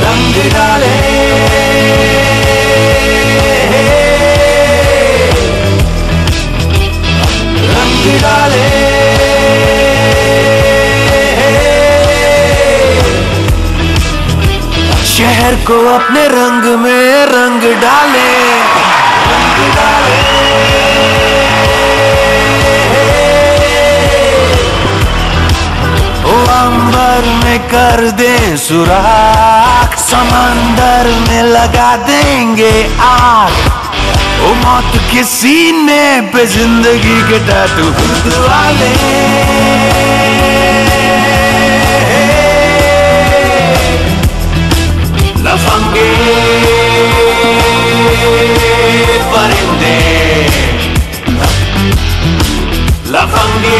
रंग डाले, रंग डाले, शहर को अपने रंग में रंग डाले, रंग डाले, ओ अंबर में कर दे सुराख, समंदर में लगा देंगे आग, ओ मौत के सीने पे जिंदगी के टैटू खुद वाले, लफंगे परिंदे, लफंगे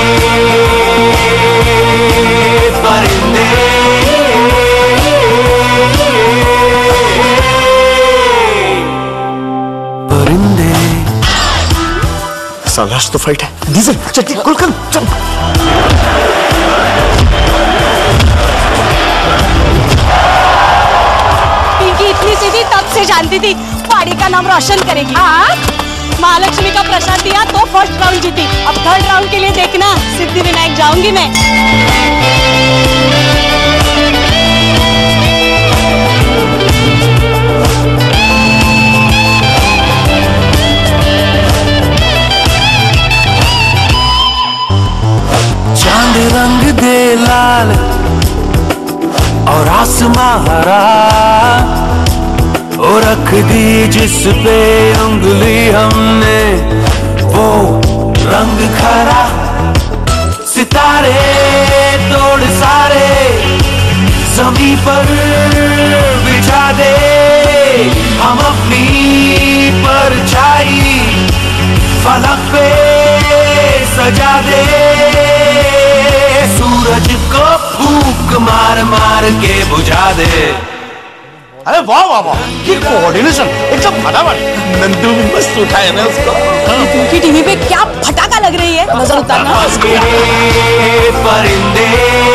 परिंदे, परिंदे। लास्ट तो फाइट है। डीजल चट्टी कुलकन चल। इतनी सीधी तब से जानती थी पहाड़ी का नाम रोशन करेगी। महालक्ष्मी का प्रसाद दिया तो फर्स्ट राउंड जीती, अब थर्ड राउंड के लिए देखना सिद्धि विनायक जाऊंगी मैं। चांद रंग दे लाल और आसमां हरा, और रख दी जिस पे उंगली हमने वो रंग खरा, सितारे तोड़ सारे जमीन पर बिछा दे, हम अपनी परछाई फलक पे सजा दे, सूरज को फूंक मार मार के बुझा दे। अरे वाह वाह वाह, ये कोऑर्डिनेशन एकदम फटाफट। नंदू भी मस्त उठाया ना उसको। उनकी टीवी पे क्या फटाका लग रही है, नजर उतारना। परिंदे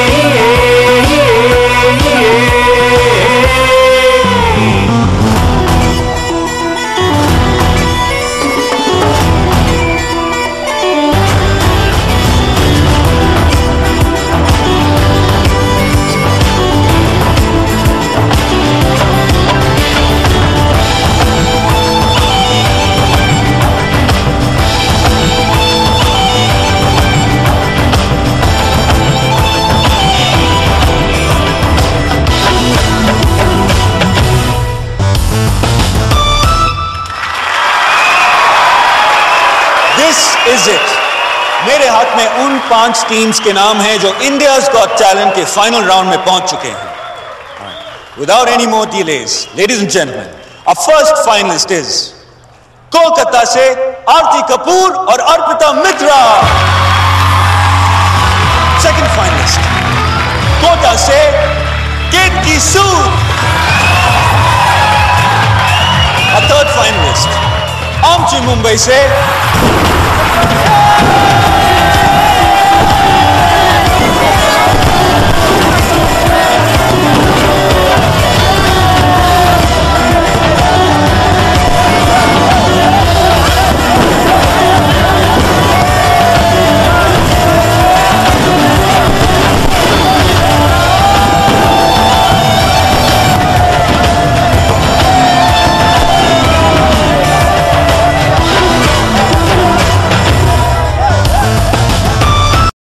Is it? मेरे हाथ में उन 5 टीम्स के नाम हैं जो इंडियाज गॉट टैलेंट के फाइनल राउंड में पहुंच चुके हैं। Without any more delays, ladies and gentlemen, our first finalist is Kolkata से आरती कपूर और अर्पिता मित्रा। Second finalist, कोटा से केतकी सूद। Our third finalist, आमची मुंबई से